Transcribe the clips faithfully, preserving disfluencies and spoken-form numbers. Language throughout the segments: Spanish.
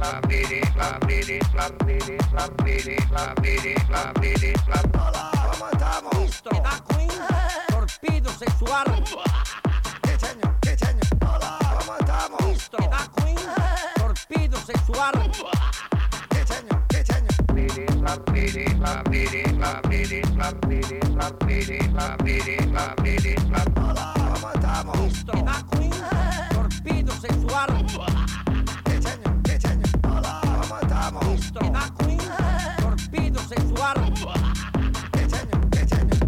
Hola, ¿cómo estamos? Listo. ¿Qué Queen? Torpedo sexual. ¿Qué señor? ¿Qué señor? Hola, ¿cómo estamos? Listo. ¿Qué Queen? Torpedo sexual. ¿Qué señor? ¿Qué señor? Hola, ¿cómo estamos? Listo. ¿Qué Queen? Torpedo sexual. ¿Qué señor? ¿Qué señor? Hola, ¿cómo estamos? Listo. ¿Qué Queen? Torpedo sexual. ¿Qué señor? ¿Qué señor?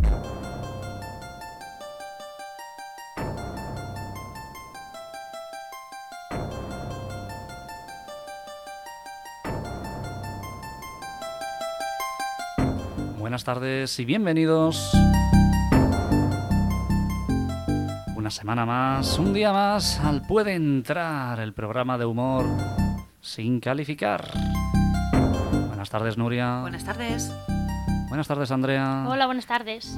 Buenas tardes y bienvenidos. Una semana más, un día más, al Puede Entrar, el programa de humor sin calificar. Buenas tardes, Nuria. Buenas tardes. Buenas tardes, Andrea. Hola, buenas tardes.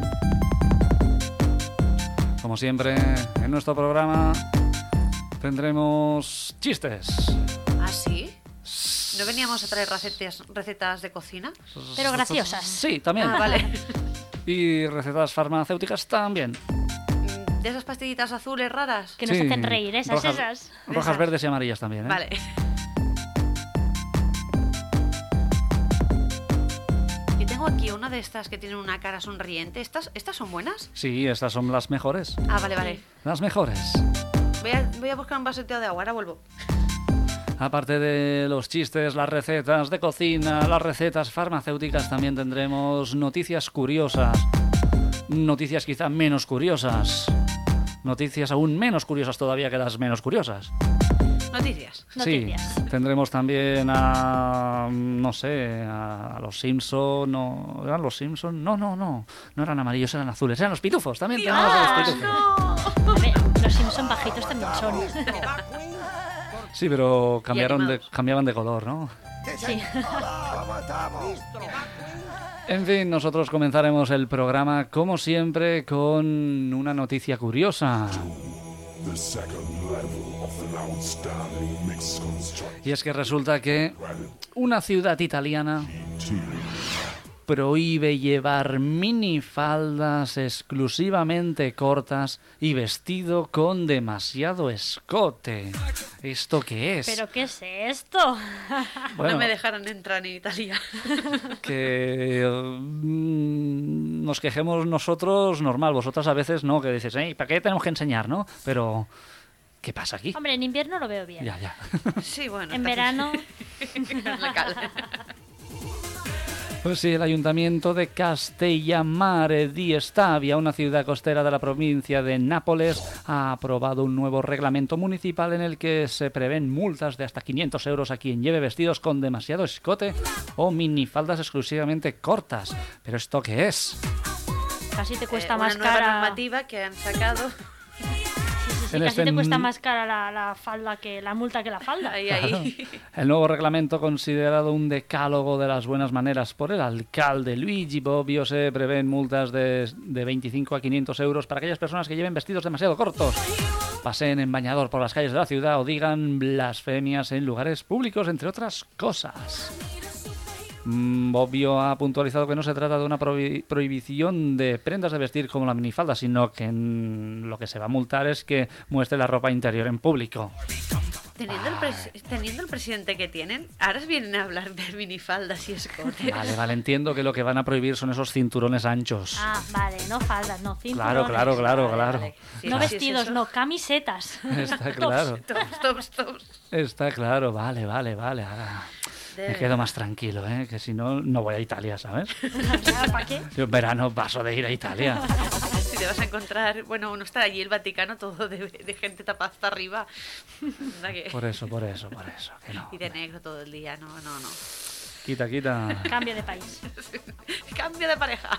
Como siempre, en nuestro programa tendremos chistes. ¿Ah, sí? ¿No veníamos a traer recetas, recetas de cocina? Pero graciosas. Sí, también. Ah, vale. Y recetas farmacéuticas también. ¿De esas pastillitas azules raras? Que nos Sí. hacen reír, esas, Rojas, esas. Rojas, Esas. verdes y amarillas también, ¿eh? Vale. Yo tengo aquí una de estas que tienen una cara sonriente. ¿Estas, estas son buenas? Sí, estas son las mejores. Ah, vale, vale. Las mejores. Voy a, voy a buscar un vasito de agua, ahora vuelvo. Aparte de los chistes, las recetas de cocina, las recetas farmacéuticas, también tendremos noticias curiosas. Noticias quizá menos curiosas. Noticias aún menos curiosas todavía que las menos curiosas. Noticias. Noticias. Sí, tendremos también a, no sé, a, a los Simpson, no, ¿eran los Simpson? No, no, no, no eran amarillos, eran azules, eran los pitufos, también tenemos a los pitufos. ¡No! A ver, los Simpson bajitos también son. Sí, pero cambiaron de, animados. cambiaban de color, ¿no? ¿Qué Sí. señor? Hola, ¿cómo estamos? En fin, nosotros comenzaremos el programa, como siempre, con una noticia curiosa. The second level of an outstanding mixed construct. Y es que resulta que una ciudad italiana prohíbe llevar minifaldas exclusivamente cortas y vestido con demasiado escote. ¿Esto qué es? ¿Pero qué es esto? Bueno, No me dejaron entrar en Italia. que mm, nos quejemos nosotros, normal. Vosotras a veces no, que dices, ¿eh? ¿Para qué tenemos que enseñar, no? Pero, ¿qué pasa aquí? Hombre, en invierno lo veo bien. Ya, ya. Sí, bueno. En está- verano, La cal. Pues sí, el ayuntamiento de Castellamare di Stabia, una ciudad costera de la provincia de Nápoles, ha aprobado un nuevo reglamento municipal en el que se prevén multas de hasta quinientos euros a quien lleve vestidos con demasiado escote o minifaldas exclusivamente cortas. ¿Pero esto qué es? casi te cuesta Eh, más una nueva cara. normativa que han sacado. Sí, sí, En casi este te cuesta n- más cara la, la falda que la multa que la falda. Ahí, ahí. El nuevo reglamento, considerado un decálogo de las buenas maneras por el alcalde Luigi Bobbio, se prevén multas de, de veinticinco a quinientos euros para aquellas personas que lleven vestidos demasiado cortos, paseen en bañador por las calles de la ciudad o digan blasfemias en lugares públicos, entre otras cosas. Mm, Bobbio ha puntualizado que no se trata de una prohi- prohibición de prendas de vestir como la minifalda, sino que en- lo que se va a multar es que muestre la ropa interior en público. Teniendo el, pres- teniendo el presidente que tienen, ahora vienen a hablar de minifaldas y escotes. Vale, vale, entiendo que lo que van a prohibir son esos cinturones anchos. Ah, vale, no faldas, no cinturones. Claro, claro, claro, Vale, claro. vale. Sí, No sí, es vestidos, eso. no, camisetas. Está claro, Tops, tops, tops. está claro, vale, vale, vale. Ahora De me quedo más tranquilo, ¿eh? Que si no, no voy a Italia, ¿sabes? ¿Para qué? Yo en verano paso de ir a Italia. Si te vas a encontrar, bueno, no estará allí el Vaticano todo de, de gente tapada hasta arriba. Anda que- Por eso, por eso, por eso. Que no. Y de negro todo el día, no, no, no. Quita, quita. Cambio de país. Cambio de pareja.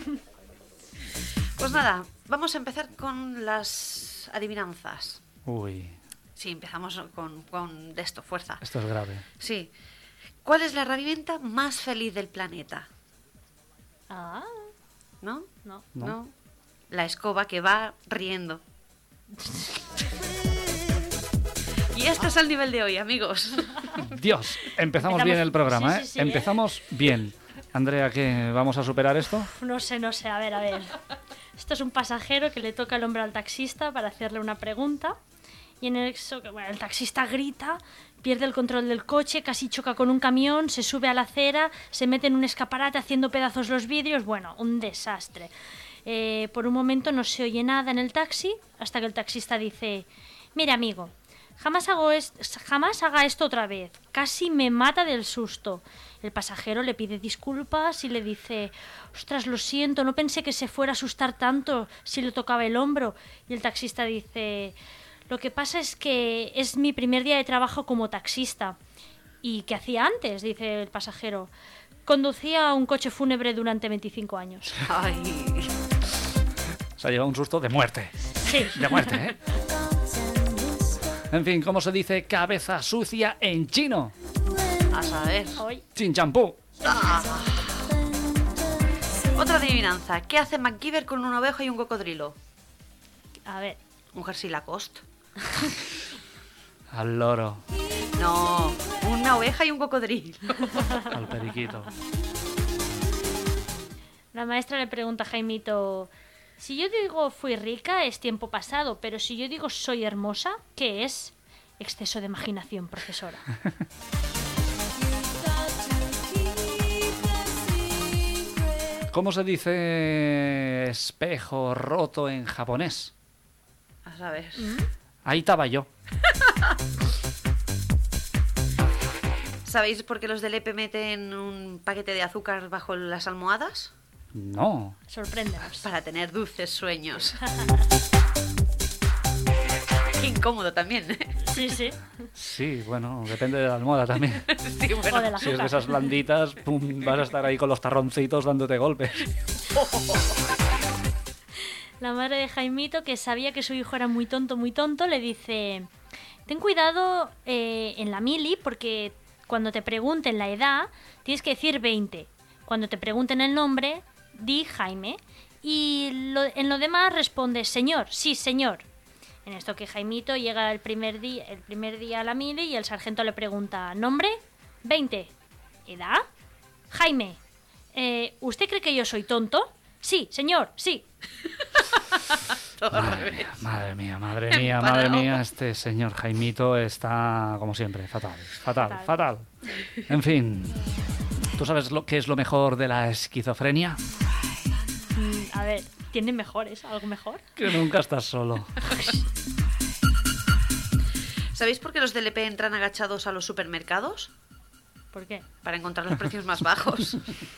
Pues nada, vamos a empezar con las adivinanzas. Uy, Sí, empezamos con, con de esto, fuerza. esto es grave. Sí. ¿Cuál es la herramienta más feliz del planeta? Ah, ¿No? no. ¿No? La escoba que va riendo. Y este es el nivel de hoy, amigos. Dios, empezamos, Empezamos- bien el programa, sí, ¿eh? sí, sí, empezamos bien. Andrea, ¿qué? ¿Vamos a superar esto? No sé, no sé, a ver, a ver. Esto es un pasajero que le toca el hombro al taxista para hacerle una pregunta. Y en eso, que, bueno, el taxista grita, pierde el control del coche, casi choca con un camión, se sube a la acera, se mete en un escaparate haciendo pedazos los vidrios. Bueno, un desastre. Eh, por un momento no se oye nada en el taxi, hasta que el taxista dice: mira, amigo, jamás, hago es- jamás haga esto otra vez. Casi me mata del susto. El pasajero le pide disculpas y le dice: ostras, lo siento, no pensé que se fuera a asustar tanto si le tocaba el hombro. Y el taxista dice: lo que pasa es que es mi primer día de trabajo como taxista. ¿Y qué hacía antes?, dice el pasajero. Conducía un coche fúnebre durante veinticinco años. Ay, Se ha llevado un susto de muerte. Sí. De muerte, ¿eh? En fin, ¿cómo se dice cabeza sucia en chino? a saber. Hoy. Sin champú. Otra adivinanza. ¿Qué hace MacGyver con una oveja y un cocodrilo? A ver. Un jersey Lacoste. Al loro, No, una oveja y un cocodrilo. al periquito. La maestra le pregunta a Jaimito: si yo digo fui rica es tiempo pasado, pero si yo digo soy hermosa, ¿qué es? Exceso de imaginación, profesora. ¿Cómo se dice espejo roto en japonés? A saber. Ahí estaba yo. ¿Sabéis por qué los del E P E meten un paquete de azúcar bajo las almohadas? No. Sorpréndenos. Para tener dulces sueños. Qué incómodo también. Sí, sí. Sí, bueno, depende de la almohada también. Sí, O bueno. del Si es de azúcar. esas blanditas, pum, vas a estar ahí con los tarroncitos dándote golpes. La madre de Jaimito, que sabía que su hijo era muy tonto, muy tonto, le dice: ten cuidado eh, en la mili, porque cuando te pregunten la edad, tienes que decir veinte. Cuando te pregunten el nombre, di Jaime. Y lo- en lo demás responde: señor, sí, señor. En esto que Jaimito llega el primer día, el primer día a la mili y el sargento le pregunta: ¿nombre? veinte. ¿Edad? Jaime. "Eh, ¿Usted cree que yo soy tonto? Sí, señor, sí. Todo al Madre revés. mía, madre mía, madre mía, madre Empanado. mía, este señor Jaimito está, como siempre, fatal, fatal, Fatal. fatal. En fin, ¿tú sabes lo que es lo mejor de la esquizofrenia? Mm, a ver, ¿tienen mejores? ¿Algo mejor? Que nunca estás solo. ¿Sabéis por qué los del E P E entran agachados a los supermercados? ¿Por qué? Para encontrar los precios más bajos.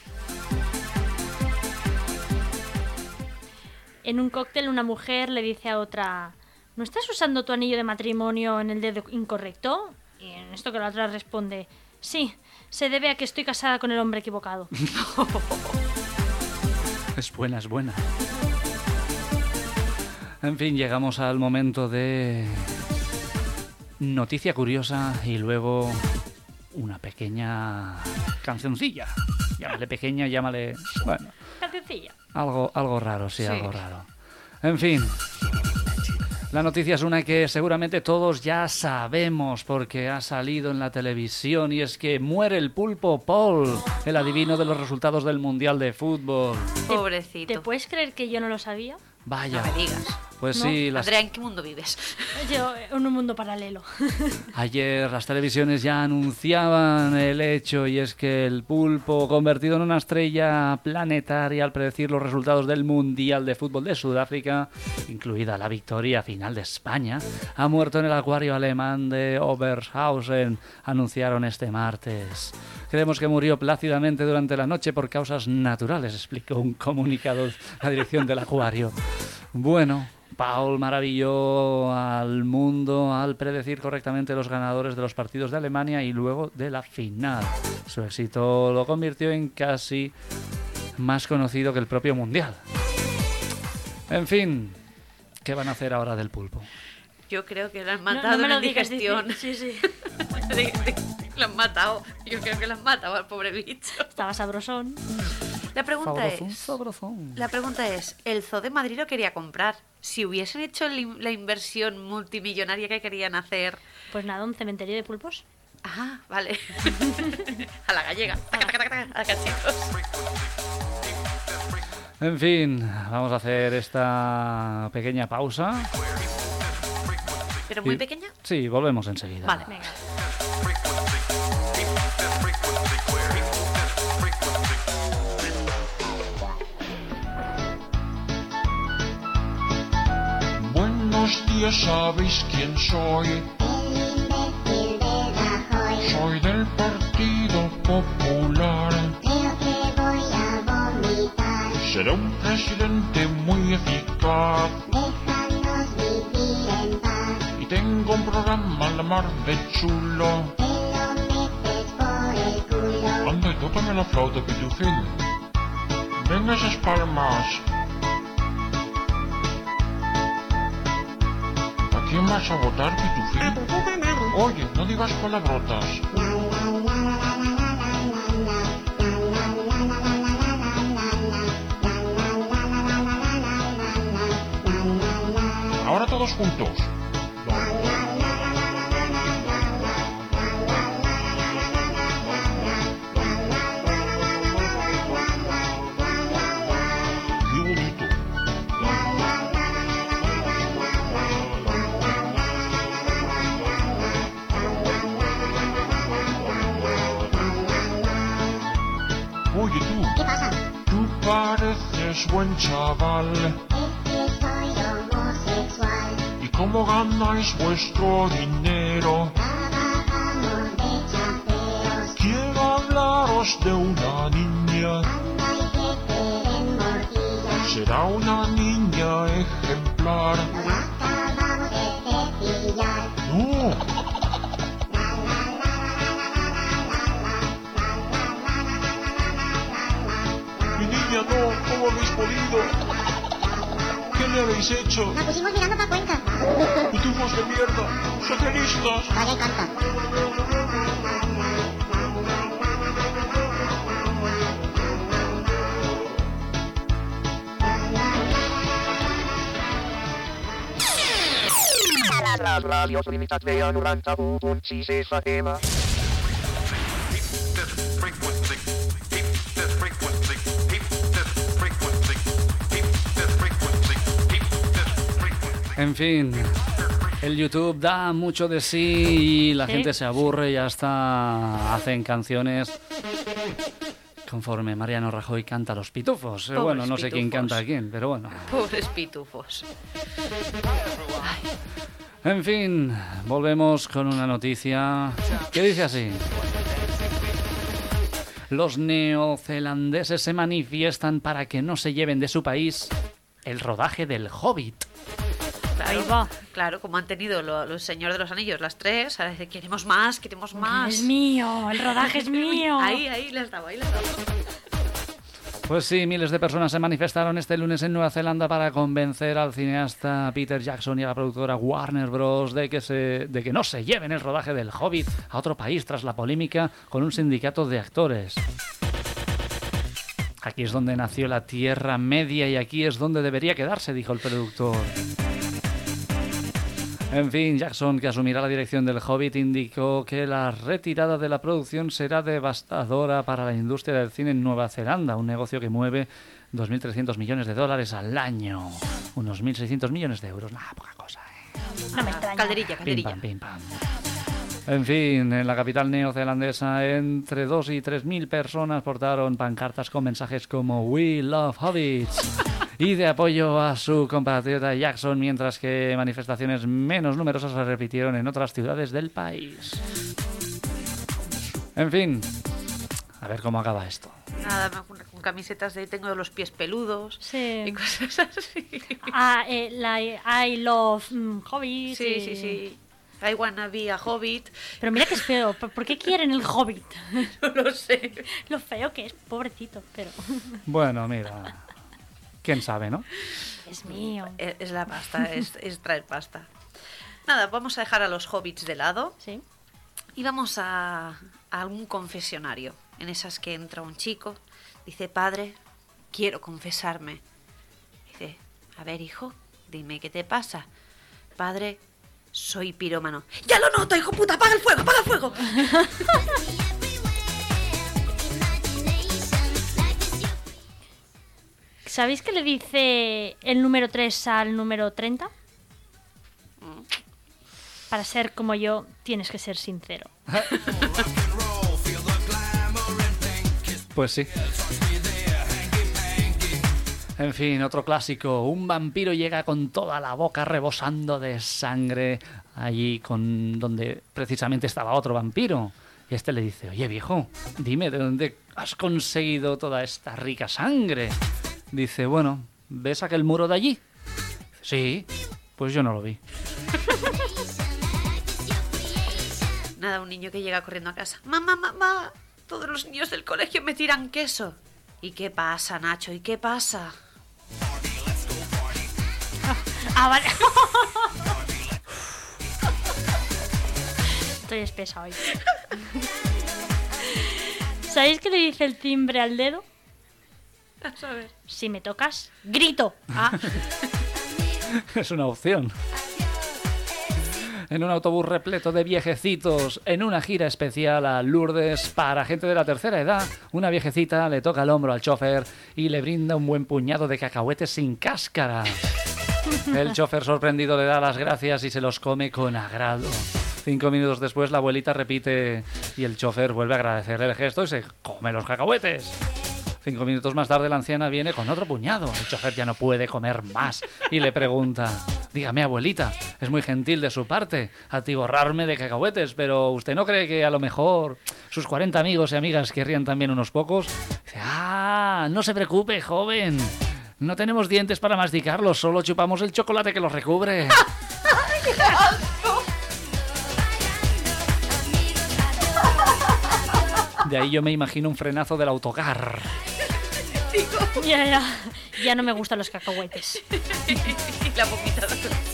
En un cóctel una mujer le dice a otra: ¿no estás usando tu anillo de matrimonio en el dedo incorrecto? Y en esto que la otra responde: sí, se debe a que estoy casada con el hombre equivocado. Es buena, es buena. En fin, llegamos al momento de noticia curiosa y luego una pequeña cancioncilla. Llámale pequeña, llámale... Bueno, Cancioncilla. algo, algo raro, sí, Sí. algo raro. En fin, la noticia es una que seguramente todos ya sabemos porque ha salido en la televisión y es que muere el pulpo Paul, el adivino de los resultados del Mundial de Fútbol. Pobrecito. ¿Te puedes creer que yo no lo sabía? Vaya, No me digas. pues No. sí, las Andrea, ¿en qué mundo vives? Yo en un mundo paralelo. Ayer las televisiones ya anunciaban el hecho y es que el pulpo, convertido en una estrella planetaria al predecir los resultados del Mundial de Fútbol de Sudáfrica, incluida la victoria final de España, ha muerto en el acuario alemán de Oberhausen, anunciaron este martes. Creemos que murió plácidamente durante la noche por causas naturales, explicó un comunicado de la dirección del acuario. Bueno, Paul maravilló al mundo al predecir correctamente los ganadores de los partidos de Alemania y luego de la final. Su éxito lo convirtió en casi más conocido que el propio Mundial. En fin, ¿qué van a hacer ahora del pulpo? Yo creo que lo han No- matado no me en lo la digas, digestión. dice- Sí, sí. Lo han matado. Yo creo que lo han matado al pobre bicho. Estaba sabrosón. La La pregunta Sabrosón, es... sabrosón. La pregunta es, el Zoo de Madrid lo quería comprar. Si hubiesen hecho el- la inversión multimillonaria que querían hacer... Pues nada, un cementerio de pulpos. Ah, vale. A la gallega. Taca, taca, taca, taca, a cachitos. En fin, vamos a hacer esta pequeña pausa. ¿Pero muy Y- pequeña? Sí, volvemos enseguida. Vale. Venga. Buenos días, ¿sabéis quién soy? Soy del Partido Popular. Creo que voy a vomitar. Será un presidente muy eficaz. Déjanos vivir en paz. Y tengo un programa a la mar de chulo. Te lo metes por el culo. Anda, y tócame la flauta, pitufín. Venga esas palmas. ¿A quién vas a votar, A pitufín? tu puta madre. Oye, no digas palabrotas. La, la, la, la, la, la, la, la, Ahora todos juntos. Qué bonito. Oye tú, ¿Qué pasa? tú pareces buen chaval. Es que soy homosexual. ¿Y cómo ganáis vuestro dinero? Trabajamos de chaperos. Quiero hablaros de una niña. Anda y que quieren morcillas. Será una niña ejemplar. Nos acabamos de cepillar. No, mi niña no, ¿cómo habéis podido? ¿Qué le habéis hecho? Nos pusimos mirando pa' Cuenca. ¡Pitufos de mierda! ¡Socialistas! Vale, canta. Les ràdios limitats ve a noranta-u punt sis F M. En fin, el YouTube da mucho de sí y la Sí. gente se aburre y hasta hacen canciones conforme Mariano Rajoy canta Los Pitufos. Eh, Pobres bueno, no sé quién pitufos. canta a quién, pero bueno. Pobres pitufos. En fin, volvemos con una noticia que dice así. Los neozelandeses se manifiestan para que no se lleven de su país el rodaje del Hobbit. Claro, Ahí va. claro, como han tenido lo- los Señores de los Anillos, las tres, ahora dicen, queremos más, queremos más. Es mío, el rodaje es mío. Ahí, ahí les daba, ahí les daba. Pues sí, miles de personas se manifestaron este lunes en Nueva Zelanda para convencer al cineasta Peter Jackson y a la productora Warner Bros. de que, se, de que no se lleven el rodaje del Hobbit a otro país tras la polémica con un sindicato de actores. Aquí es donde nació la Tierra Media y aquí es donde debería quedarse, dijo el productor. En fin, Jackson, que asumirá la dirección del Hobbit, indicó que la retirada de la producción será devastadora para la industria del cine en Nueva Zelanda, un negocio que mueve dos mil trescientos millones de dólares al año, unos mil seiscientos millones de euros. Nada, poca cosa, ¿eh? No me extraña. Calderilla, Pim, calderilla. pam, pim, pam. En fin, en la capital neozelandesa, entre dos y tres mil personas portaron pancartas con mensajes como We love Hobbits y de apoyo a su compatriota Jackson, mientras que manifestaciones menos numerosas se repitieron en otras ciudades del país. En fin, a ver cómo acaba esto. Nada, con, con camisetas de tengo los pies peludos Sí. y cosas así. Ah, eh, la I love mm, Hobbit. Sí, y- sí, sí. I wanna be a hobbit. Pero mira que es feo. ¿Por por qué quieren el Hobbit? No lo sé. Lo feo que es, pobrecito, pero Bueno, mira, quién sabe, ¿no? es mío. Es, es la pasta, es, es traer pasta. Nada, vamos a dejar a los hobbits de lado Sí. y vamos a, a algún confesionario. En esas que entra un chico, dice, padre, quiero confesarme. Dice, a ver, hijo, dime qué te pasa. Padre, soy pirómano. ¡Ya lo noto, hijo puta! ¡Apaga el fuego, apaga el fuego! ¿Sabéis qué le dice el número tres al número treinta? Para ser como yo, tienes que ser sincero. Pues sí. En fin, otro clásico. Un vampiro llega con toda la boca rebosando de sangre allí con donde precisamente estaba otro vampiro. Y este le dice, oye viejo, dime, ¿de dónde has conseguido toda esta rica sangre? Dice, bueno, ¿ves aquel muro de allí? Sí, pues yo no lo vi. Nada, un niño que llega corriendo a casa. Mamá, mamá, todos los niños del colegio me tiran queso. ¿Y qué pasa, Nacho? ¿Y qué pasa? Ah, vale. Estoy espesa hoy. ¿Sabéis qué le dice el timbre al dedo? A saber. Si me tocas, grito. Ah, Es una opción. En un autobús repleto de viejecitos, en una gira especial a Lourdes para gente de la tercera edad, una viejecita le toca el hombro al chofer y le brinda un buen puñado de cacahuetes sin cáscara. El chofer sorprendido le da las gracias y se los come con agrado. Cinco minutos después la abuelita repite y el chofer vuelve a agradecerle el gesto y se come los cacahuetes. Cinco minutos más tarde la anciana viene con otro puñado. El chofer ya no puede comer más y le pregunta, dígame abuelita, es muy gentil de su parte atiborrarme de cacahuetes, pero ¿usted no cree que a lo mejor sus cuarenta amigos y amigas querrían también unos pocos? Dice, ah, no se preocupe, joven, no tenemos dientes para masticarlos, solo chupamos el chocolate que los recubre. De ahí yo me imagino un frenazo del autocar. Ya, ya. Ya no me gustan los cacahuetes. y la vomitada.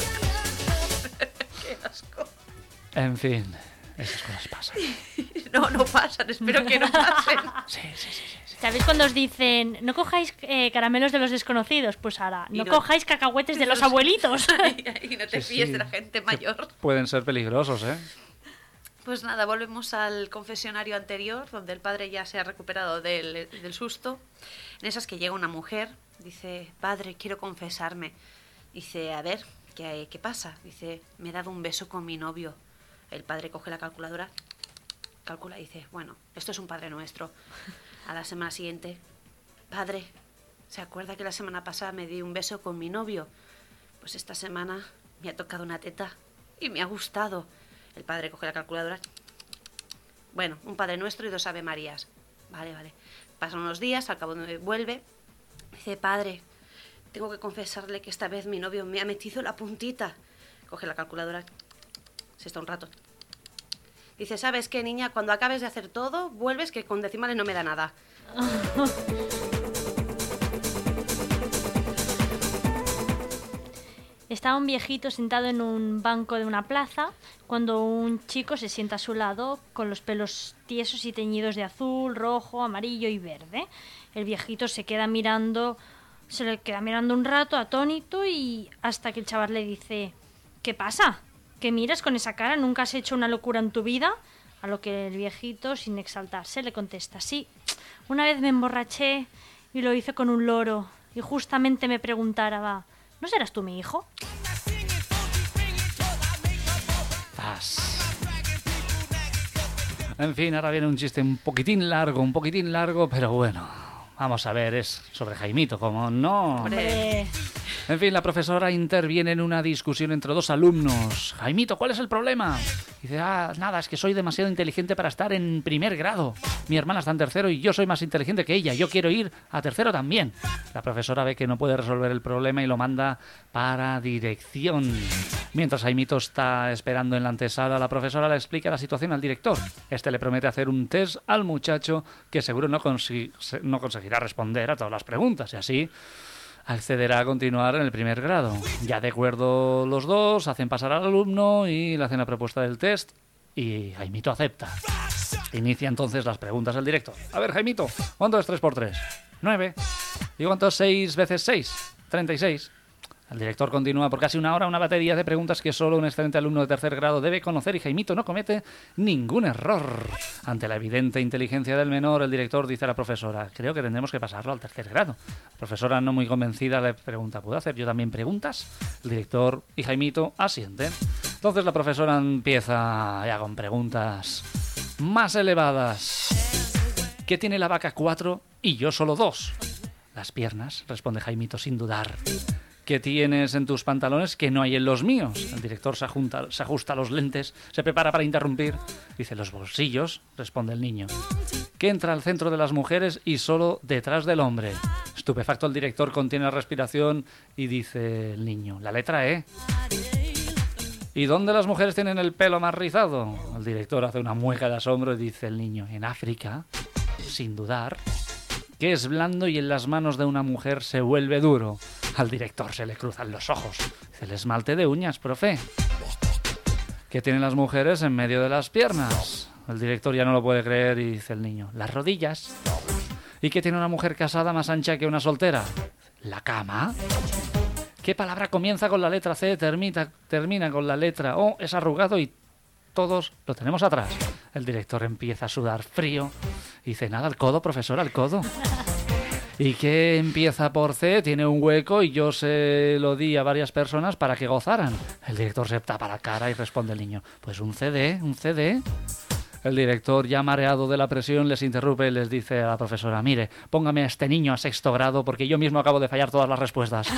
Qué asco. En fin, esas cosas pasan. No, no pasan, espero que no pasen. Sí, sí, sí, sí, sí. ¿Sabéis cuando os dicen no cojáis eh, caramelos de los desconocidos? Pues ahora, Y no no- cojáis cacahuetes de los abuelitos. Y no te Sí, fíes sí. de la gente mayor. Pueden ser peligrosos, ¿eh? Pues nada, volvemos al confesionario anterior, donde el padre ya se ha recuperado del, del susto. En esas que llega una mujer, dice, padre, quiero confesarme. Dice, a ver, ¿qué, qué pasa? Dice, me he dado un beso con mi novio. El padre coge la calculadora, calcula y dice, bueno, esto es un Padre Nuestro. A la semana siguiente, padre, ¿se acuerda que la semana pasada me di un beso con mi novio? Pues esta semana me ha tocado una teta y me ha gustado. El padre coge la calculadora. Bueno, un Padre Nuestro y dos Ave Marías. Vale, vale. Pasan unos días, al cabo de vuelve. Dice, padre, tengo que confesarle que esta vez mi novio me ha metido la puntita. Coge la calculadora. Se está un rato. Dice, ¿sabes qué, niña? Cuando acabes de hacer todo, vuelves que con decimales no me da nada. Estaba un viejito sentado en un banco de una plaza cuando un chico se sienta a su lado con los pelos tiesos y teñidos de azul, rojo, amarillo y verde. El viejito se queda mirando, se le queda mirando un rato atónito y hasta que el chaval le dice, ¿qué pasa? ¿Qué miras con esa cara? ¿Nunca has hecho una locura en tu vida? A lo que el viejito, sin exaltarse, le contesta, sí, una vez me emborraché y lo hice con un loro y justamente me preguntaba, ¿no serás tú mi hijo? Zas. En fin, ahora viene un chiste un poquitín largo, un poquitín largo, pero bueno, vamos a ver, es sobre Jaimito, como no. Hombre, En fin, la profesora interviene en una discusión entre dos alumnos. Jaimito, ¿cuál es el problema? Dice, ah, nada, es que soy demasiado inteligente para estar en primer grado. Mi hermana está en tercero y yo soy más inteligente que ella. Yo quiero ir a tercero también. La profesora ve que no puede resolver el problema y lo manda para dirección. Mientras Jaimito está esperando en la antesala, la profesora le explica la situación al director. Este le promete hacer un test al muchacho que seguro no, consi- no conseguirá responder a todas las preguntas y así accederá a continuar en el primer grado. Ya de acuerdo los dos, hacen pasar al alumno y le hacen la propuesta del test y Jaimito acepta. Inicia entonces las preguntas al director. A ver, Jaimito, ¿cuánto es tres por tres? nueve. ¿Y cuánto es seis veces seis? treinta y seis. El director continúa por casi una hora una batería de preguntas que solo un excelente alumno de tercer grado debe conocer y Jaimito no comete ningún error. Ante la evidente inteligencia del menor, el director dice a la profesora: creo que tendremos que pasarlo al tercer grado. La profesora, no muy convencida, le pregunta: ¿puedo hacer yo también preguntas? El director y Jaimito asienten. Entonces la profesora empieza ya con preguntas más elevadas. ¿Qué tiene la vaca cuatro y yo solo dos? Las piernas, responde Jaimito sin dudar. ¿Qué tienes en tus pantalones que no hay en los míos? El director se, ajunta, se ajusta los lentes, se prepara para interrumpir. Dice: los bolsillos, responde el niño. ¿Qué entra al centro de las mujeres y solo detrás del hombre? Estupefacto, el director contiene la respiración y dice el niño: la letra E. ¿Y dónde las mujeres tienen el pelo más rizado? El director hace una mueca de asombro y dice el niño: en África, sin dudar. ¿Qué es blando y en las manos de una mujer se vuelve duro? Al director se le cruzan los ojos. Dice: el esmalte de uñas, profe. ¿Qué tienen las mujeres en medio de las piernas? El director ya no lo puede creer y dice el niño: las rodillas. ¿Y qué tiene una mujer casada más ancha que una soltera? La cama. ¿Qué palabra comienza con la letra C, termina, termina con la letra O, es arrugado y todos lo tenemos atrás? El director empieza a sudar frío y dice: nada, al codo, profesor, al codo. ¿Y qué empieza por C? Tiene un hueco y yo se lo di a varias personas para que gozaran. El director se tapa la cara y responde el niño: pues un C D, un C D. El director, ya mareado de la presión, les interrumpe y les dice a la profesora: mire, póngame a este niño a sexto grado porque yo mismo acabo de fallar todas las respuestas.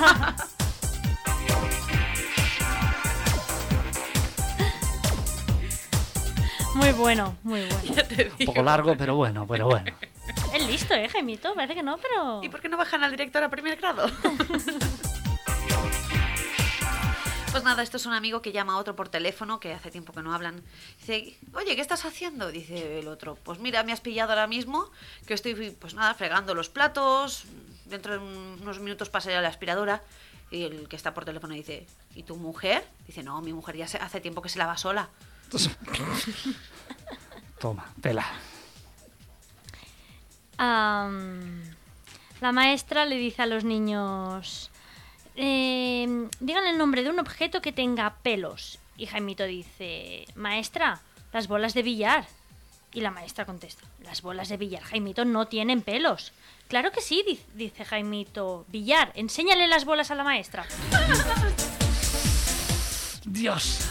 Muy bueno, muy bueno. Un poco largo, pero bueno, pero bueno. Es listo, ¿eh, Jaimito? Parece que no, pero... ¿Y por qué no bajan al director a primer grado? Pues nada, esto es un amigo que llama a otro por teléfono, que hace tiempo que no hablan. Dice: oye, ¿qué estás haciendo? Dice el otro: pues mira, me has pillado ahora mismo, que estoy, pues nada, fregando los platos. Dentro de unos minutos pasaré a la aspiradora. Y el que está por teléfono dice: ¿y tu mujer? Dice: no, mi mujer ya hace tiempo que se lava sola. Toma, tela. Um, la maestra le dice a los niños: eh, digan el nombre de un objeto que tenga pelos. Y Jaimito dice: maestra, las bolas de billar. Y la maestra contesta: las bolas de billar, Jaimito, no tienen pelos. Claro que sí, dice Jaimito. Billar, enséñale las bolas a la maestra. Dios.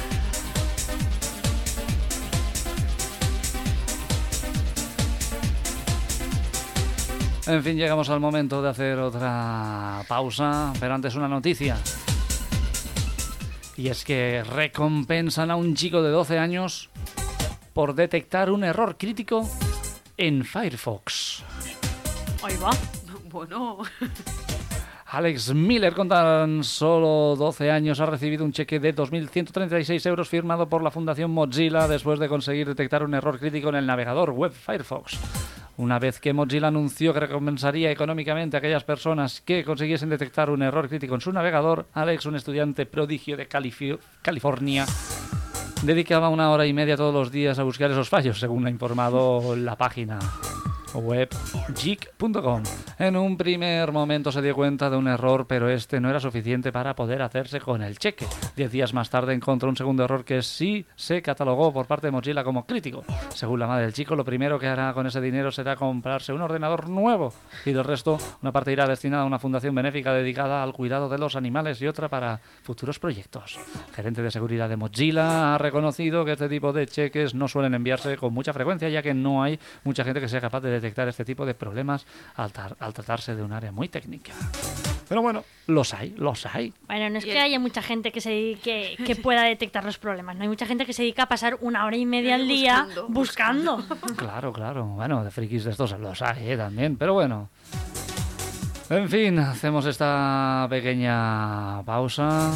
En fin, llegamos al momento de hacer otra pausa, pero antes una noticia. Y es que recompensan a un chico de doce años por detectar un error crítico en Firefox. Ahí va. Bueno... Alex Miller, con tan solo doce años, ha recibido un cheque de dos mil ciento treinta y seis euros firmado por la Fundación Mozilla después de conseguir detectar un error crítico en el navegador web Firefox. Una vez que Mozilla anunció que recompensaría económicamente a aquellas personas que consiguiesen detectar un error crítico en su navegador, Alex, un estudiante prodigio de Calif- California, dedicaba una hora y media todos los días a buscar esos fallos, según ha informado la página web geek punto com. En un primer momento se dio cuenta de un error, pero este no era suficiente para poder hacerse con el cheque. Diez días más tarde encontró un segundo error que sí se catalogó por parte de Mozilla como crítico. Según la madre del chico, lo primero que hará con ese dinero será comprarse un ordenador nuevo y del resto una parte irá destinada a una fundación benéfica dedicada al cuidado de los animales y otra para futuros proyectos. El gerente de seguridad de Mozilla ha reconocido que este tipo de cheques no suelen enviarse con mucha frecuencia, ya que no hay mucha gente que sea capaz de detectar este tipo de problemas al, tar- al tratarse de un área muy técnica. Pero bueno, los hay, los hay. Bueno, no es Y que el- haya mucha gente que se dedique, que pueda detectar los problemas. No hay mucha gente que se dedica a pasar una hora y media al día Buscando, buscando. Claro, claro. Bueno, de frikis de estos los hay, ¿eh? También. Pero bueno. En fin, hacemos esta pequeña pausa.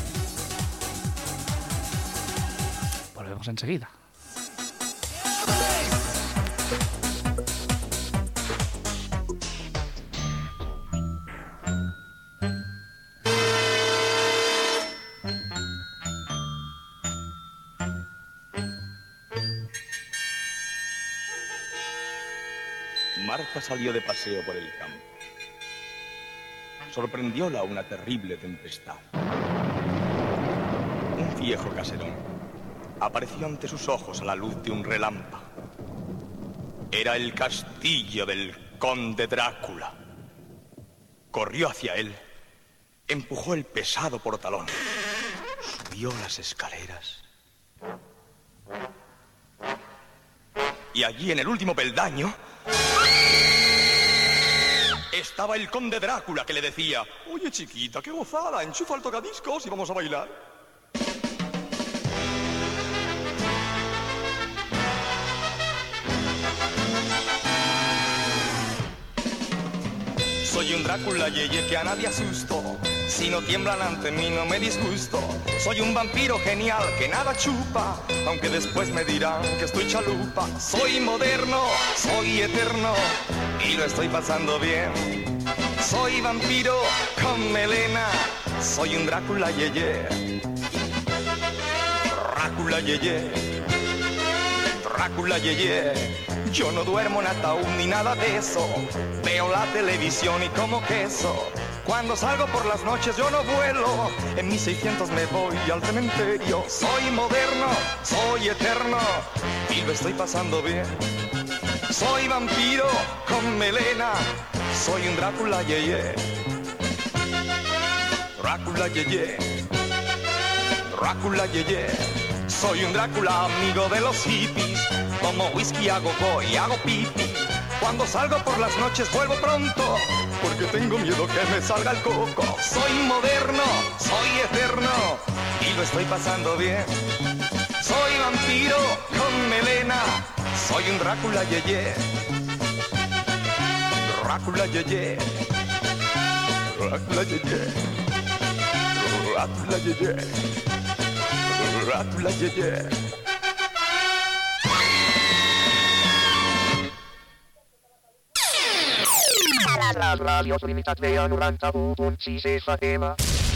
Volvemos enseguida. Marta salió de paseo por el campo. sorprendióla una terrible tempestad. Un viejo caserón apareció ante sus ojos a la luz de un relámpago. Era el castillo del conde Drácula. Corrió hacia él, empujó el pesado portalón, subió las escaleras. Y allí, en el último peldaño, estaba el conde Drácula, que le decía: oye, chiquita, qué gozada, enchufa el tocadiscos y vamos a bailar. Soy un Drácula yeye que a nadie asusto. Si no tiemblan ante mí no me disgusto. Soy un vampiro genial que nada chupa, aunque después me dirán que estoy chalupa. Soy moderno, soy eterno y lo estoy pasando bien. Soy vampiro con melena, soy un Drácula yeye. Drácula yeye, Drácula yeye. Yo no duermo en ataúd ni nada de eso. Veo la televisión y como queso. Cuando salgo por las noches yo no vuelo. En mis seiscientos me voy al cementerio. Soy moderno, soy eterno y lo estoy pasando bien. Soy vampiro con melena, soy un Drácula yeye. Drácula yeye, Drácula yeye. Soy un Drácula amigo de los hippies. Tomo whisky, hago go y hago pipi. Cuando salgo por las noches vuelvo pronto, porque tengo miedo que me salga el coco. Soy moderno, soy eterno y lo estoy pasando bien. Soy vampiro con melena, soy un Drácula yeye. Drácula yeye, Drácula yeye, Drácula yeye, Drácula yeye. Les ràdios limitats de a noranta-u punt sis F M.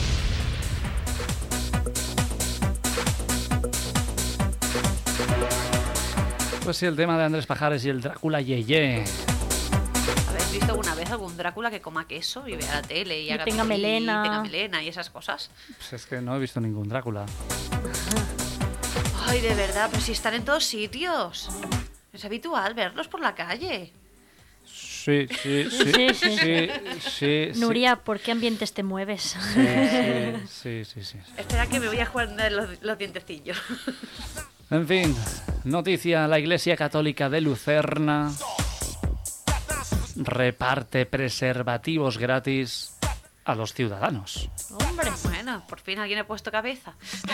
Pues sí, el tema de Andrés Pajares y el Drácula yeye. ¿Habéis visto alguna vez algún Drácula que coma queso y vea la tele y, Y haga tenga pipí, melena. y tenga melena y esas cosas? Pues es que no he visto ningún Drácula. Ay, de verdad, pero si están en todos sitios. Es habitual verlos por la calle. Sí, sí, sí. Sí, sí. sí, sí, sí. Nuria, ¿por qué ambientes te mueves? Sí, sí, sí, sí, sí. Espera que me voy a jugar los, los dientecillos. En fin, noticia: la Iglesia Católica de Lucerna reparte preservativos gratis a los ciudadanos. Hombre, bueno, por fin alguien ha puesto cabeza.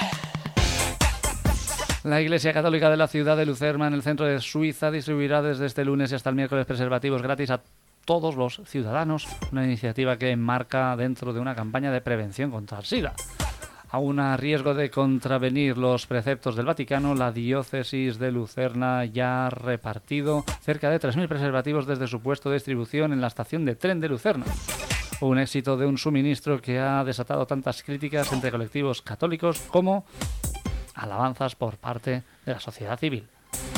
La Iglesia Católica de la ciudad de Lucerna, en el centro de Suiza, distribuirá desde este lunes y hasta el miércoles preservativos gratis a todos los ciudadanos, una iniciativa que enmarca dentro de una campaña de prevención contra el SIDA. Aún a riesgo de contravenir los preceptos del Vaticano, la diócesis de Lucerna ya ha repartido cerca de tres mil preservativos desde su puesto de distribución en la estación de tren de Lucerna. Un éxito de un suministro que ha desatado tantas críticas entre colectivos católicos como alabanzas por parte de la sociedad civil.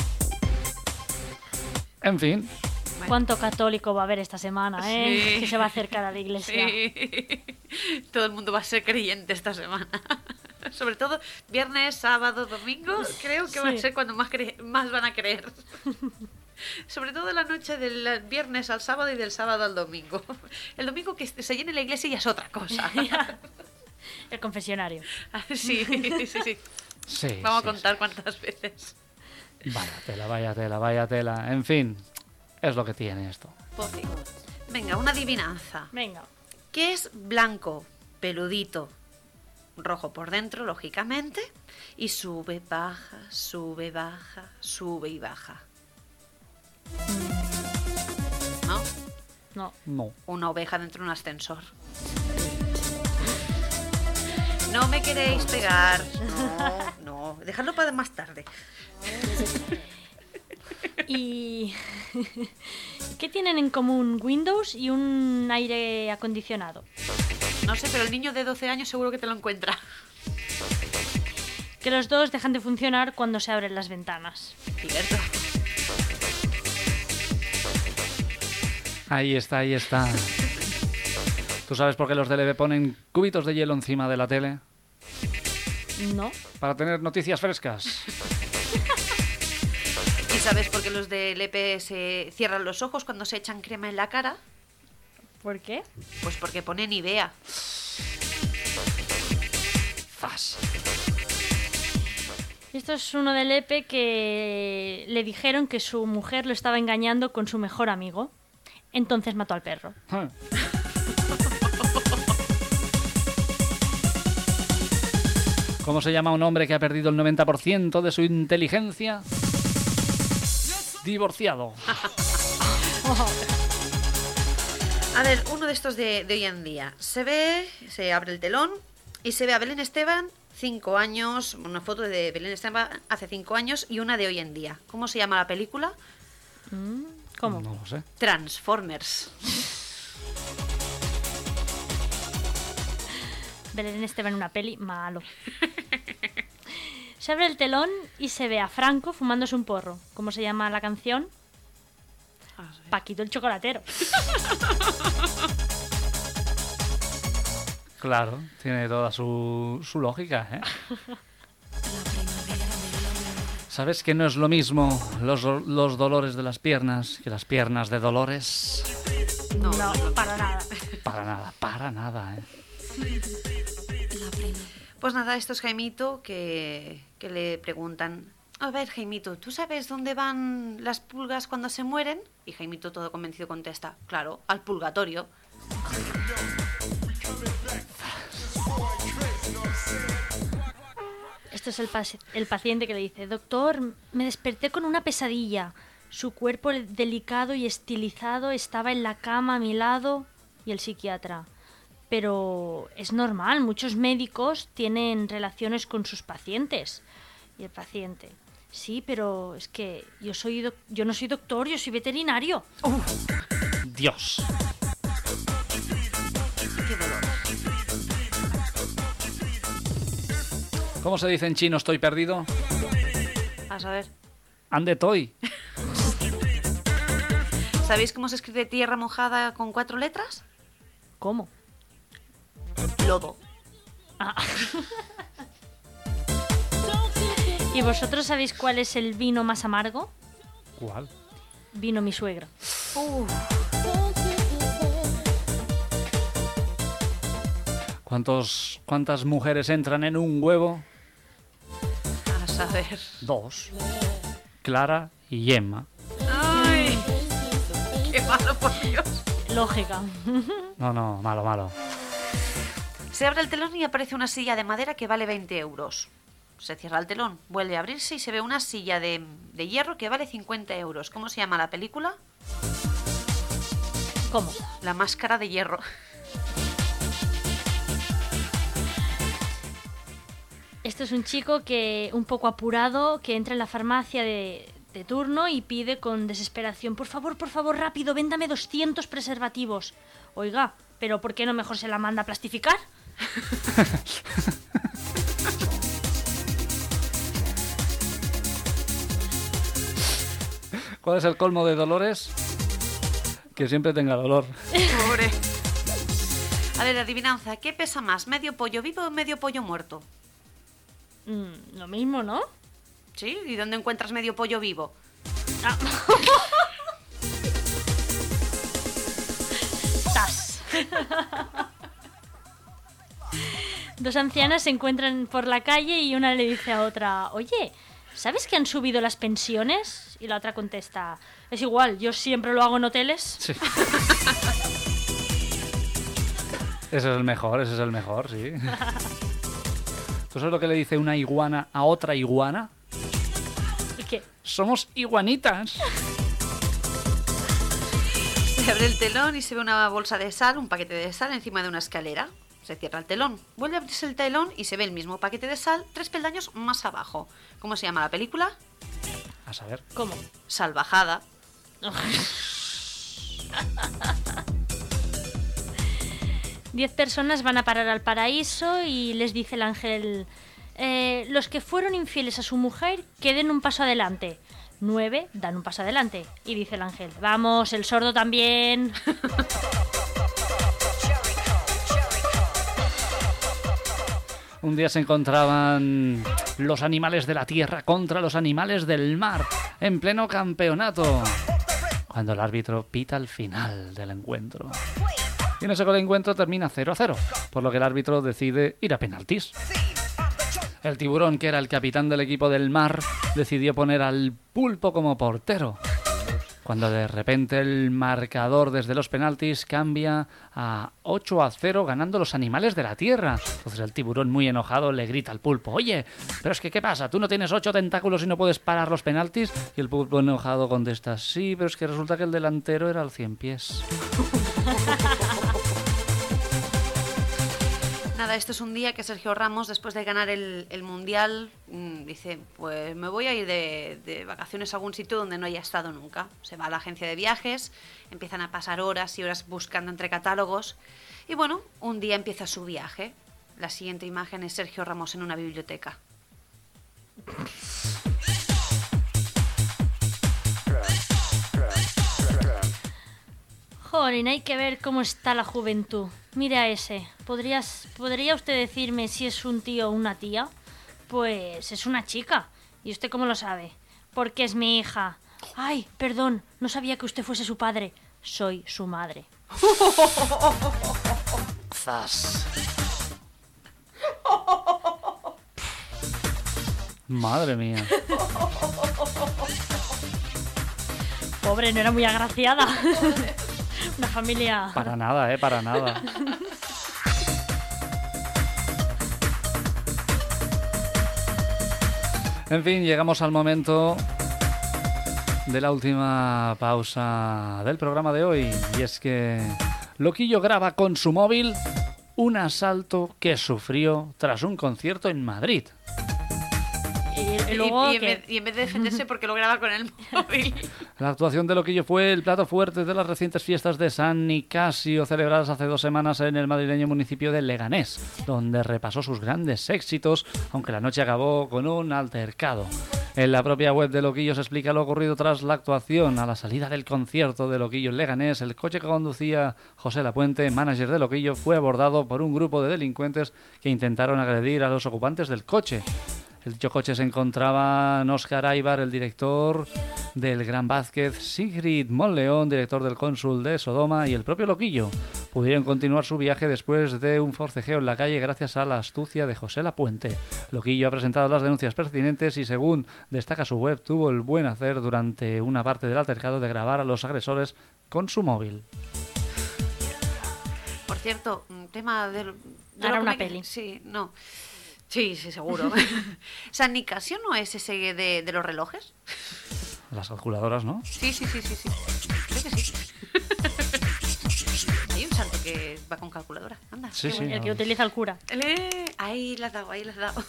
En fin. ¿Cuánto católico va a haber esta semana, eh? Sí. Que se va a acercar a la iglesia. Sí. Todo el mundo va a ser creyente esta semana. Sobre todo viernes, sábado, domingo, creo que va a Sí. ser cuando más, cre- más van a creer. Sobre todo la noche del viernes al sábado y del sábado al domingo. El domingo que se llene la iglesia ya es otra cosa. El confesionario. Sí, sí, sí. Sí, Vamos sí, a contar cuántas veces. Vaya tela, vaya tela, vaya tela. En fin, es lo que tiene esto. Pues digo, venga, una adivinanza. Venga. ¿Qué es blanco, peludito, rojo por dentro, lógicamente? Y sube, baja, sube, baja, sube y baja. ¿No? No. No. Una oveja dentro de un ascensor. No me queréis pegar. No, no. Dejadlo para más tarde. ¿Y qué tienen en común Windows y un aire acondicionado? No sé, pero el niño de doce años seguro que te lo encuentra. Que los dos dejan de funcionar cuando se abren las ventanas. Cierto. Ahí está, ahí está. ¿Tú sabes por qué los de L B ponen cubitos de hielo encima de la tele? No. Para tener noticias frescas. ¿Y sabes por qué los de L P se cierran los ojos cuando se echan crema en la cara? ¿Por qué? Pues porque ponen Nivea. Fas. Esto es uno del E P E que le dijeron que su mujer lo estaba engañando con su mejor amigo. Entonces mató al perro. Ah. ¿Cómo se llama un hombre que ha perdido el noventa por ciento de su inteligencia? Divorciado. A ver, uno de estos de, de hoy en día. Se ve, se abre el telón y se ve a Belén Esteban, cinco años, una foto de Belén Esteban hace cinco años y una de hoy en día. ¿Cómo se llama la película? ¿Cómo? No lo sé. Transformers. Belén Esteban en una peli, malo. Se abre el telón y se ve a Franco fumándose un porro. ¿Cómo se llama la canción? Ah, sí. Paquito el chocolatero. Claro, tiene toda su, su lógica, ¿eh? ¿Sabes que no es lo mismo los, los dolores de las piernas que las piernas de Dolores? No, para nada. Para nada, para nada, ¿eh? Pues nada, esto es Jaimito que, que le preguntan: a ver, Jaimito, ¿tú sabes dónde van las pulgas cuando se mueren? Y Jaimito, todo convencido, contesta: claro, al purgatorio. Esto es el, paci- el paciente que le dice: doctor, me desperté con una pesadilla. Su cuerpo delicado y estilizado estaba en la cama a mi lado. Y el psiquiatra: pero es normal, muchos médicos tienen relaciones con sus pacientes. Y el paciente: sí, pero es que yo soy doc- yo no soy doctor, yo soy veterinario. Uh, Dios. Qué dolor. ¿Cómo se dice en chino estoy perdido? A saber. Ande toy. ¿Sabéis cómo se escribe tierra mojada con cuatro letras? ¿Cómo? Lodo. Ah. ¿Y vosotros sabéis cuál es el vino más amargo? ¿Cuál? Vino mi suegra. Uh. ¿Cuántos, ¿Cuántas mujeres entran en un huevo? A saber. Dos. Clara y Gemma. ¡Ay! ¡Qué malo, por Dios! Lógica. No, no, malo, malo. Se abre el telón y aparece una silla de madera que vale veinte euros. Se cierra el telón, vuelve a abrirse y se ve una silla de, de hierro que vale cincuenta euros. ¿Cómo se llama la película? ¿Cómo? La máscara de hierro. Esto es un chico que, un poco apurado, que entra en la farmacia de, de turno y pide con desesperación: por favor, por favor, rápido, véndame doscientos preservativos. Oiga, ¿pero por qué no mejor se la manda a plastificar? ¿Cuál es el colmo de Dolores? Que siempre tenga dolor. Pobre. A ver, adivinanza. ¿Qué pesa más, medio pollo vivo o medio pollo muerto? Mm, lo mismo, ¿no? ¿Sí? ¿Y dónde encuentras medio pollo vivo? Ah. Tas. Dos ancianas se encuentran por la calle y una le dice a otra: oye, ¿sabes que han subido las pensiones? Y la otra contesta: es igual, yo siempre lo hago en hoteles. Sí. Ese es el mejor, ese es el mejor, sí. ¿Tú sabes lo que le dice una iguana a otra iguana? ¿Y qué? Somos iguanitas. Se abre el telón y se ve una bolsa de sal, un paquete de sal encima de una escalera. Se cierra el telón, vuelve a abrirse el telón y se ve el mismo paquete de sal tres peldaños más abajo. ¿Cómo se llama la película? A saber. ¿Cómo? Salvajada. Diez personas van a parar al paraíso y les dice el ángel: eh, los que fueron infieles a su mujer, que den un paso adelante. Nueve dan un paso adelante. Y dice el ángel: vamos, el sordo también. Un día se encontraban los animales de la tierra contra los animales del mar en pleno campeonato, cuando el árbitro pita el final del encuentro. Y en ese encuentro termina cero a cero, por lo que el árbitro decide ir a penaltis. El tiburón, que era el capitán del equipo del mar, decidió poner al pulpo como portero, cuando de repente el marcador desde los penaltis cambia a ocho a cero, ganando los animales de la tierra. Entonces el tiburón, muy enojado, le grita al pulpo: oye, pero es que ¿qué pasa? ¿Tú no tienes ocho tentáculos y no puedes parar los penaltis? Y el pulpo, enojado, contesta: sí, pero es que resulta que el delantero era el cien pies. Nada, esto es un día que Sergio Ramos, después de ganar el, el Mundial, mmm, dice, pues me voy a ir de, de vacaciones a algún sitio donde no haya estado nunca. Se va a la agencia de viajes, empiezan a pasar horas y horas buscando entre catálogos. Y bueno, un día empieza su viaje. La siguiente imagen es Sergio Ramos en una biblioteca. Jolín, hay que ver cómo está la juventud. Mira a ese. ¿Podrías, ¿Podría usted decirme si es un tío o una tía? Pues es una chica. ¿Y usted cómo lo sabe? Porque es mi hija. Ay, perdón, no sabía que usted fuese su padre. Soy su madre. Zas. Madre mía. Pobre, no era muy agraciada. Una familia... Para nada, eh, para nada. En fin, llegamos al momento de la última pausa del programa de hoy. Y es que Loquillo graba con su móvil un asalto que sufrió tras un concierto en Madrid. Y, luego y, y, en que... vez, y en vez de defenderse porque lo graba con el móvil. La actuación de Loquillo fue el plato fuerte de las recientes fiestas de San Nicasio, celebradas hace dos semanas en el madrileño municipio de Leganés, donde repasó sus grandes éxitos, aunque la noche acabó con un altercado. En la propia web de Loquillo se explica lo ocurrido tras la actuación. A la salida del concierto de Loquillo en Leganés, el coche que conducía José Lapuente, manager de Loquillo, fue abordado por un grupo de delincuentes que intentaron agredir a los ocupantes del coche. En dicho coche se encontraban Óscar Aybar, el director del Gran Vázquez, Sigrid Monleón, director del Cónsul de Sodoma, y el propio Loquillo. Pudieron continuar su viaje después de un forcejeo en la calle gracias a la astucia de José Lapuente. Loquillo ha presentado las denuncias pertinentes y, según destaca su web, tuvo el buen hacer durante una parte del altercado de grabar a los agresores con su móvil. Por cierto, un tema de... de Hará una que... peli. Sí, no... Sí, sí, seguro. ¿San Nicasio no es ese de, de los relojes? Las calculadoras, ¿no? Sí, sí, sí, sí, sí. Creo que sí. Hay un santo que va con calculadora. Anda. Sí, sí. El No. que utiliza el cura. Eh, ahí la has dado, ahí la has dado.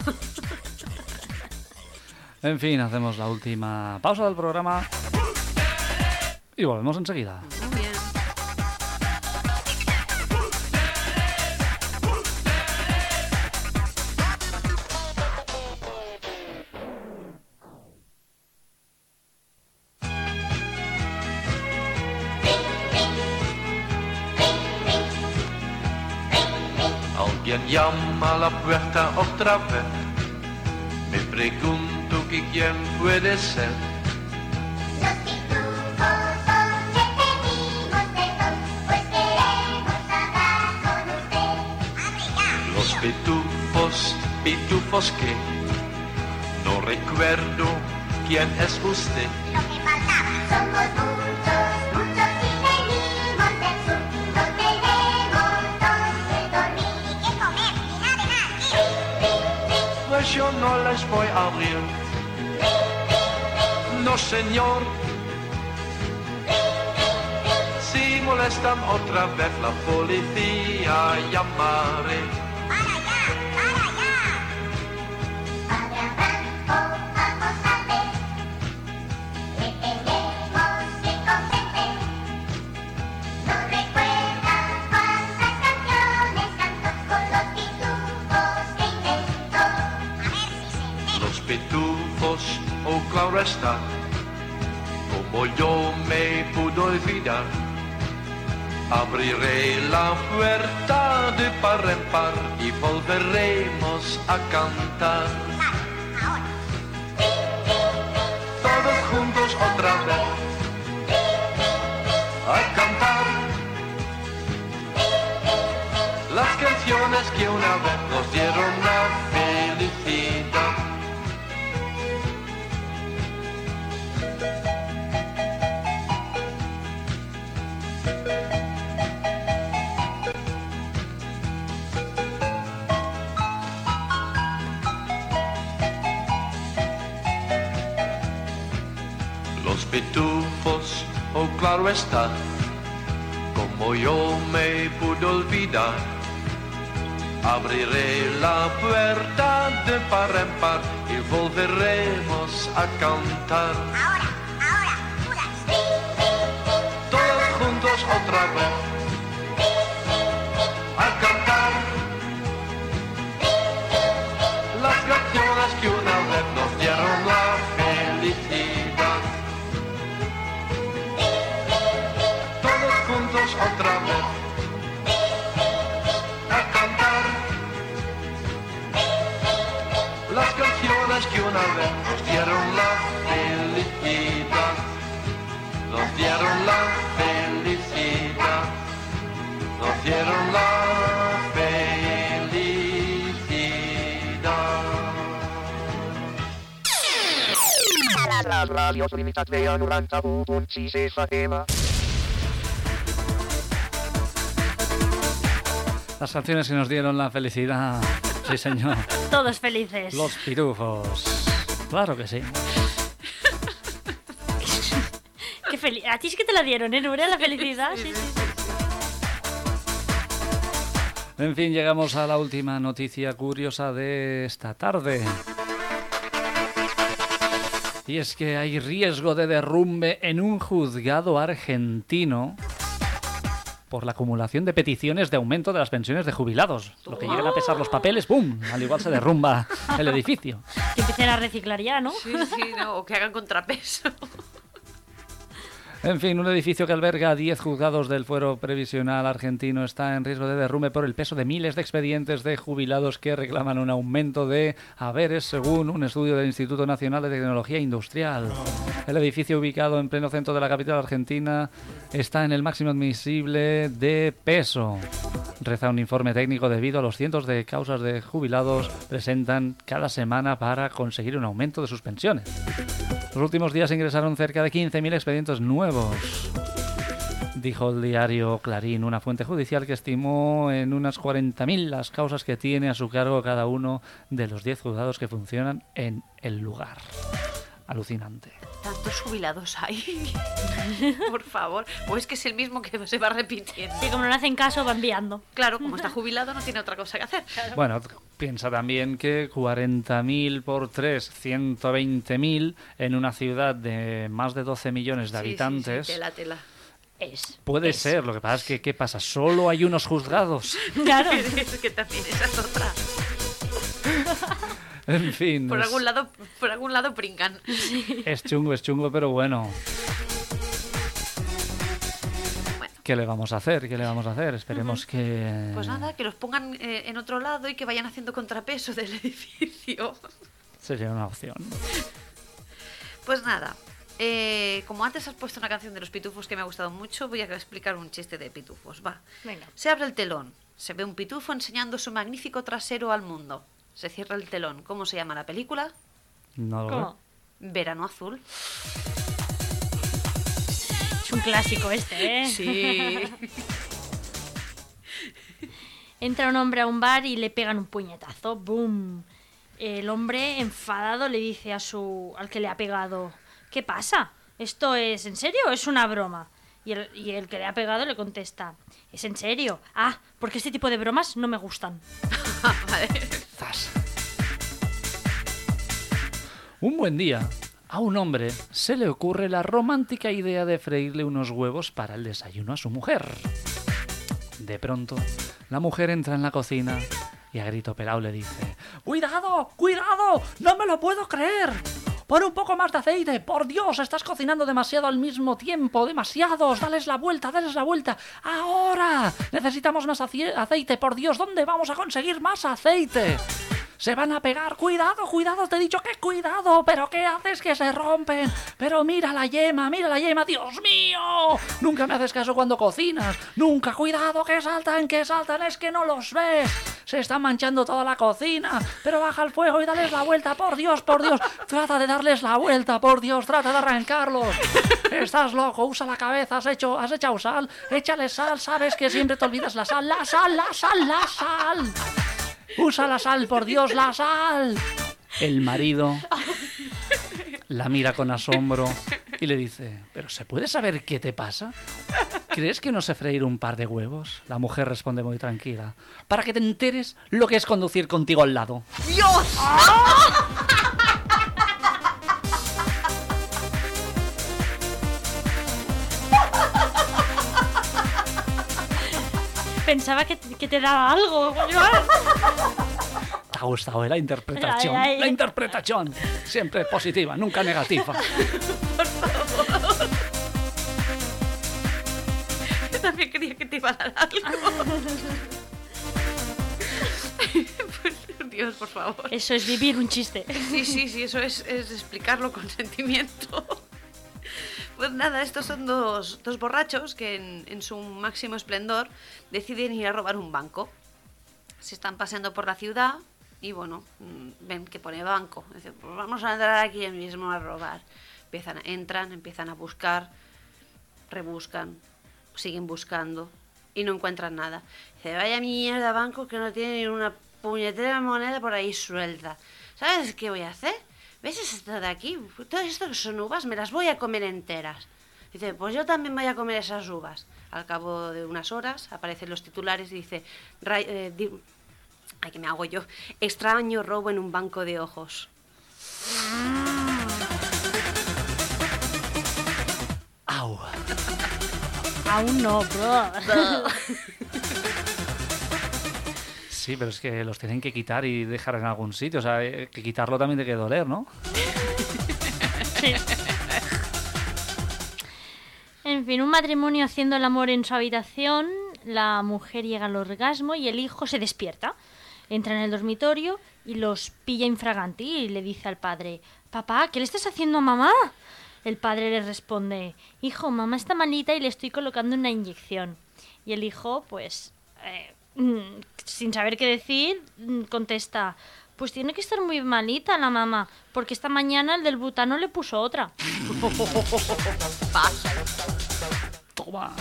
En fin, hacemos la última pausa del programa y volvemos enseguida. Muy bien. Alguien llama a la puerta otra vez. Me pregunto que quién puede ser. Los pitufos son que venimos de dos, pues queremos hablar con usted. ¡Abre ya! Los pitufos, pitufos que no recuerdo quién es usted. Lo que faltaba, somos muchos, muchos y venimos del sur. No tenemos donde dormir y qué comer, ni nada de nada. Pues yo no les voy a abrir. No, señor. Si molestan otra vez, la policía llamaré. ¡Para allá, para allá! Padre Abraham, oh, vamos a ver. Le tenemos que convencer. No recuerda cuántas canciones cantó con los pitufos que inventó. A ver si se entera. Los pitufos, oh claro está, como yo me puedo olvidar. Abriré la puerta de par en par y volveremos a cantar. Todos juntos otra vez a cantar las canciones que una vez nos dieron la felicidad. Los pitufos, oh claro está, como yo me pude olvidar. Abriré la puerta de par en par y volveremos a cantar. Ahora, ahora, todas. Todos juntos otra vez a cantar las canciones que una vez nos dieron la felicidad. Todos juntos otra vez a cantar las canciones que una vez nos dieron la felicidad. Nos dieron la felicidad. Nos dieron la felicidad. La Radio Trinitat Vella noranta-u punt sis F M. Las canciones que nos dieron la felicidad. Sí, señor. Todos felices. Los pitufos. Claro que sí. Qué feliz. A ti es que te la dieron, ¿eh, Nuria? La felicidad. Sí, sí, sí. En fin, llegamos a la última noticia curiosa de esta tarde. Y es que hay riesgo de derrumbe en un juzgado argentino por la acumulación de peticiones de aumento de las pensiones de jubilados. Lo que llegan a pesar los papeles, ¡pum!, al igual se derrumba el edificio. Que empiecen a reciclar ya, ¿no? Sí, sí, no, o que hagan contrapeso. En fin, un edificio que alberga diez juzgados del fuero previsional argentino está en riesgo de derrumbe por el peso de miles de expedientes de jubilados que reclaman un aumento de haberes, según un estudio del Instituto Nacional de Tecnología Industrial. El edificio, ubicado en pleno centro de la capital argentina, está en el máximo admisible de peso. Reza un informe técnico debido a los cientos de causas de jubilados presentan cada semana para conseguir un aumento de sus pensiones. Los últimos días ingresaron cerca de quince mil expedientes nuevos, dijo el diario Clarín, una fuente judicial que estimó en unas cuarenta mil las causas que tiene a su cargo cada uno de los diez juzgados que funcionan en el lugar. Alucinante. ¿Tantos jubilados hay? Por favor. O es que es el mismo que se va repitiendo. Sí, como no le hacen caso, va enviando. Claro, como está jubilado no tiene otra cosa que hacer. Bueno, piensa también que cuarenta mil por tres, ciento veinte mil en una ciudad de más de doce millones de Sí, habitantes. Sí, sí, tela, tela. Es. Puede es. ser, lo que pasa es que, ¿qué pasa? Solo hay unos juzgados. Claro. Es que también esa es otra. En fin. Por es, algún lado, por algún lado pringan. es chungo, es chungo, pero bueno. Bueno. ¿Qué le vamos a hacer? ¿Qué le vamos a hacer? Esperemos que... Pues nada, que los pongan eh, en otro lado y que vayan haciendo contrapeso del edificio. Sería una opción. Pues nada, eh, como antes has puesto una canción de los pitufos que me ha gustado mucho, voy a explicar un chiste de pitufos. Va. Venga. Se abre el telón, se ve un pitufo enseñando su magnífico trasero al mundo. Se cierra el telón. ¿Cómo se llama la película? No lo ¿Cómo? Verano Azul. Es un clásico este, ¿eh? Sí. Entra un hombre a un bar y le pegan un puñetazo. ¡Bum! El hombre, enfadado, le dice a su al que le ha pegado: ¿qué pasa? ¿Esto es en serio o es una broma? Y el, y el que le ha pegado le contesta: ¿es en serio? Ah, porque este tipo de bromas no me gustan. Vale. Zas. Un buen día, a un hombre se le ocurre la romántica idea de freírle unos huevos para el desayuno a su mujer. De pronto, la mujer entra en la cocina y a grito pelado le dice: ¡Cuidado! ¡Cuidado! ¡No me lo puedo creer! pon un poco más de aceite. Por Dios, estás cocinando demasiado al mismo tiempo. Demasiados. Dales la vuelta, dales la vuelta. Ahora. Necesitamos más acie- aceite. Por Dios, ¿dónde vamos a conseguir más aceite? Se van a pegar. Cuidado, cuidado. Te he dicho que cuidado. ¿Pero qué haces? Que se rompen. Pero mira la yema, mira la yema. ¡Dios mío! Nunca me haces caso cuando cocinas. Nunca. Cuidado, que saltan, que saltan. Es que no los ves. Se está manchando toda la cocina. Pero baja el fuego y dales la vuelta. Por Dios, por Dios. Trata de darles la vuelta. Por Dios, trata de arrancarlos. Estás loco. Usa la cabeza. Has hecho, has echado sal. Échale sal. Sabes que siempre te olvidas la sal. La sal, la sal, la sal. Usa la sal, por Dios, la sal. El marido la mira con asombro y le dice, ¿pero se puede saber qué te pasa? ¿Crees que no sé freír un par de huevos? La mujer responde muy tranquila, para que te enteres lo que es conducir contigo al lado. ¡Dios! Pensaba que, que te daba algo. ¿Te ha gustado eh, la interpretación? Ay, ay. La interpretación. Siempre positiva, nunca negativa. Por favor. Yo también creía que te iba a dar algo. Pues, Dios, por favor. Eso es vivir un chiste. Sí, sí, sí, eso es, es explicarlo con sentimiento. Pues nada, estos son dos, dos borrachos que en, en su máximo esplendor deciden ir a robar un banco. Se están paseando por la ciudad y bueno, ven que pone banco. Dicen, pues vamos a entrar aquí mismo a robar. Empiezan, entran, empiezan a buscar, rebuscan, siguen buscando y no encuentran nada. Dice, vaya mierda banco que no tiene ni una puñetera moneda por ahí suelta. ¿Sabes qué voy a hacer? ¿Ves esto de aquí? Todo esto que son uvas me las voy a comer enteras. Dice, pues yo también voy a comer esas uvas. Al cabo de unas horas aparecen los titulares y dice, ra- eh, di- ay, ¿qué me hago yo? Extraño robo en un banco de ojos. Au. Aún no, bro. Sí, pero es que los tienen que quitar y dejar en algún sitio. O sea, eh, que quitarlo también tiene que doler, ¿no? Sí. En fin, un matrimonio haciendo el amor en su habitación, la mujer llega al orgasmo y el hijo se despierta. Entra en el dormitorio y los pilla infraganti y le dice al padre, papá, ¿qué le estás haciendo a mamá? El padre le responde, hijo, mamá está malita y le estoy colocando una inyección. Y el hijo, pues, eh, mm, sin saber qué decir, mm, contesta, pues tiene que estar muy malita la mamá, porque esta mañana el del butano le puso otra. Pasa. Toma.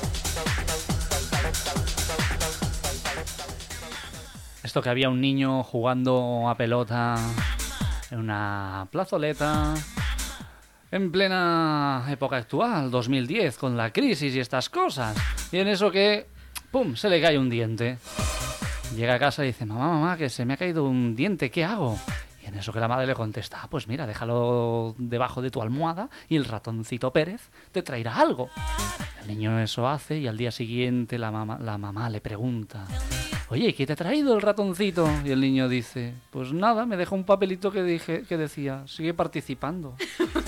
Esto que había un niño jugando a pelota en una plazoleta en plena época actual, dos mil diez, con la crisis y estas cosas. Y en eso que, ¡pum!, se le cae un diente. Llega a casa y dice, mamá, mamá, que se me ha caído un diente, ¿qué hago? Y en eso que la madre le contesta, ah, pues mira, déjalo debajo de tu almohada y el ratoncito Pérez te traerá algo. El niño eso hace y al día siguiente la mamá, la mamá le pregunta, oye, ¿qué te ha traído el ratoncito? Y el niño dice, pues nada, me dejó un papelito que, dije, que decía, sigue participando. Por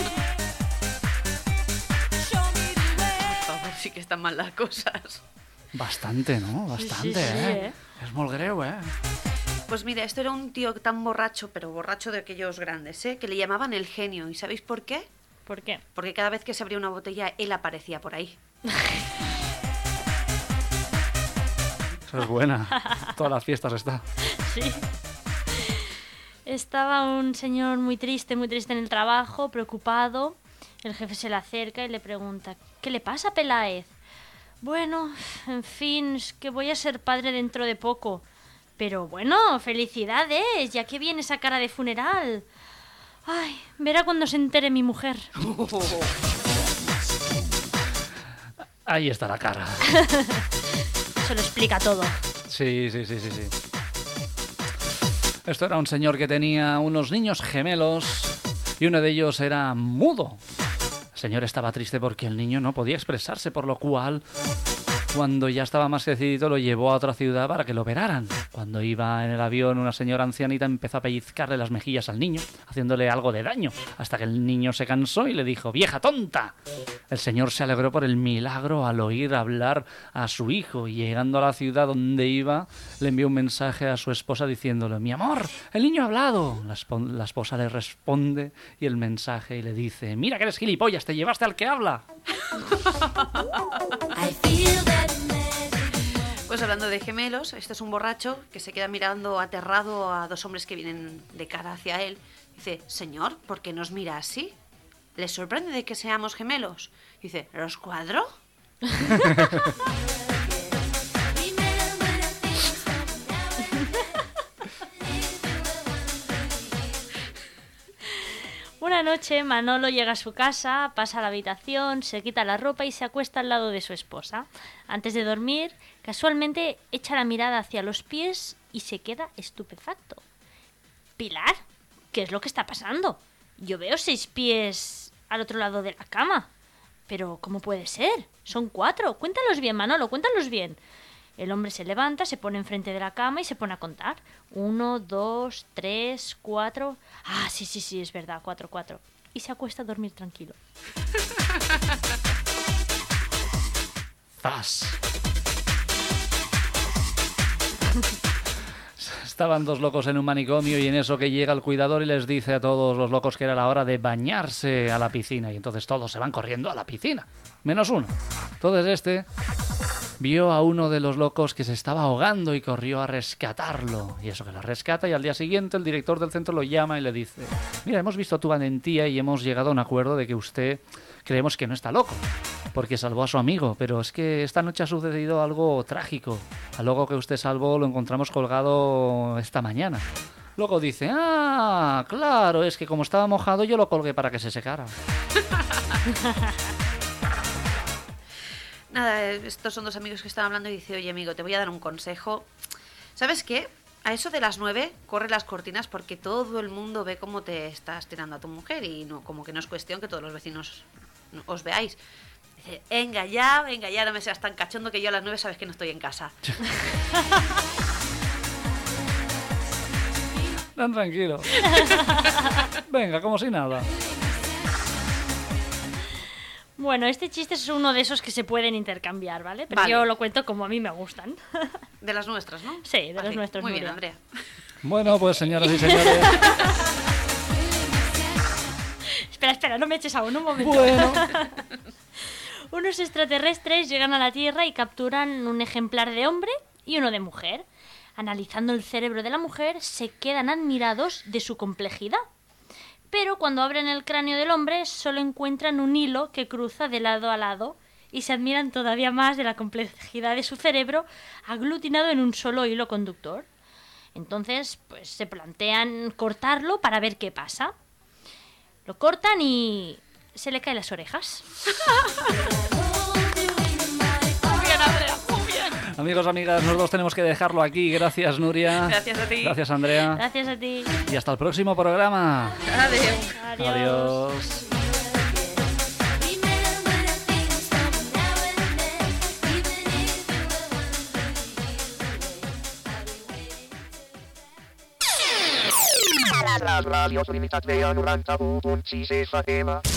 favor, sí que están mal las cosas. Bastante, ¿no? Bastante, Sí, sí, sí, ¿eh? ¿eh? Es molt greu, ¿eh? Pues mira, esto era un tío tan borracho, pero borracho de aquellos grandes, ¿eh? Que le llamaban el genio. ¿Y sabéis por qué? ¿Por qué? Porque cada vez que se abría una botella, él aparecía por ahí. Eso es buena. Todas las fiestas está. Sí. Estaba un señor muy triste, muy triste en el trabajo, preocupado. El jefe se le acerca y le pregunta, ¿qué le pasa, Peláez? Bueno, en fin, es que voy a ser padre dentro de poco. Pero bueno, felicidades, ya que viene esa cara de funeral. Ay, verá cuando se entere mi mujer. Ahí está la cara. Se lo explica todo. Sí, sí, sí, sí, sí. Esto era un señor que tenía unos niños gemelos y uno de ellos era mudo. El señor estaba triste porque el niño no podía expresarse, por lo cual Cuando ya estaba más decidido, lo llevó a otra ciudad para que lo operaran. Cuando iba en el avión, una señora ancianita empezó a pellizcarle las mejillas al niño, haciéndole algo de daño, hasta que el niño se cansó y le dijo: ¡vieja tonta! El señor se alegró por el milagro al oír hablar a su hijo, y llegando a la ciudad donde iba, le envió un mensaje a su esposa diciéndole: ¡mi amor, el niño ha hablado! La, esp- la esposa le responde y el mensaje y le dice: ¡mira que eres gilipollas, te llevaste al que habla! Pues hablando de gemelos, este es un borracho que se queda mirando aterrado a dos hombres que vienen de cara hacia él. Dice: señor, ¿por qué nos mira así? ¿Le sorprende de que seamos gemelos? Dice: ¿los cuadro? Una noche Manolo llega a su casa, pasa a la habitación, se quita la ropa y se acuesta al lado de su esposa. Antes de dormir, casualmente echa la mirada hacia los pies y se queda estupefacto. Pilar, ¿qué es lo que está pasando? Yo veo seis pies al otro lado de la cama. Pero, ¿cómo puede ser? Son cuatro. Cuéntalos bien, Manolo, cuéntalos bien. El hombre se levanta, se pone enfrente de la cama y se pone a contar. Uno, dos, tres, cuatro... Ah, sí, sí, sí, es verdad, cuatro, cuatro. Y se acuesta a dormir tranquilo. ¡Zas! Estaban dos locos en un manicomio y en eso que llega el cuidador y les dice a todos los locos que era la hora de bañarse a la piscina. Y entonces todos se van corriendo a la piscina. Menos uno. Entonces este vio a uno de los locos que se estaba ahogando y corrió a rescatarlo. Y eso que lo rescata, y al día siguiente el director del centro lo llama y le dice: mira, hemos visto tu valentía y hemos llegado a un acuerdo de que usted creemos que no está loco, porque salvó a su amigo, pero es que esta noche ha sucedido algo trágico. Al loco que usted salvó lo encontramos colgado esta mañana. Luego dice: ah, claro, es que como estaba mojado yo lo colgué para que se secara. Nada, estos son dos amigos que están hablando y dice: oye, amigo, te voy a dar un consejo. ¿Sabes qué? A eso de las nueve, corre las cortinas porque todo el mundo ve cómo te estás tirando a tu mujer y no, como que no es cuestión que todos los vecinos os veáis. Dice: venga ya, venga ya, no me seas tan cachondo que yo a las nueve sabes que no estoy en casa. Tan tranquilo. Venga, como si nada. Bueno, este chiste es uno de esos que se pueden intercambiar, ¿vale? Pero Vale. yo lo cuento como a mí me gustan. De las nuestras, ¿no? Sí, de Vale, los nuestros. Muy bien, Nuria. Andrea. Bueno, pues señoras y señores. Espera, espera, no me eches aún un momento. Bueno. Unos extraterrestres llegan a la Tierra y capturan un ejemplar de hombre y uno de mujer. Analizando el cerebro de la mujer, se quedan admirados de su complejidad. Pero cuando abren el cráneo del hombre, solo encuentran un hilo que cruza de lado a lado y se admiran todavía más de la complejidad de su cerebro aglutinado en un solo hilo conductor. Entonces, pues se plantean cortarlo para ver qué pasa. Lo cortan y se le caen las orejas. Muy bien, Andrea, muy bien. Amigos, amigas, nosotros tenemos que dejarlo aquí. Gracias, Nuria. Gracias a ti. Gracias, Andrea. Gracias a ti. Y hasta el próximo programa. Adiós. Adiós. Adiós. La radio Limitat Vea noranta-u punt sis F M.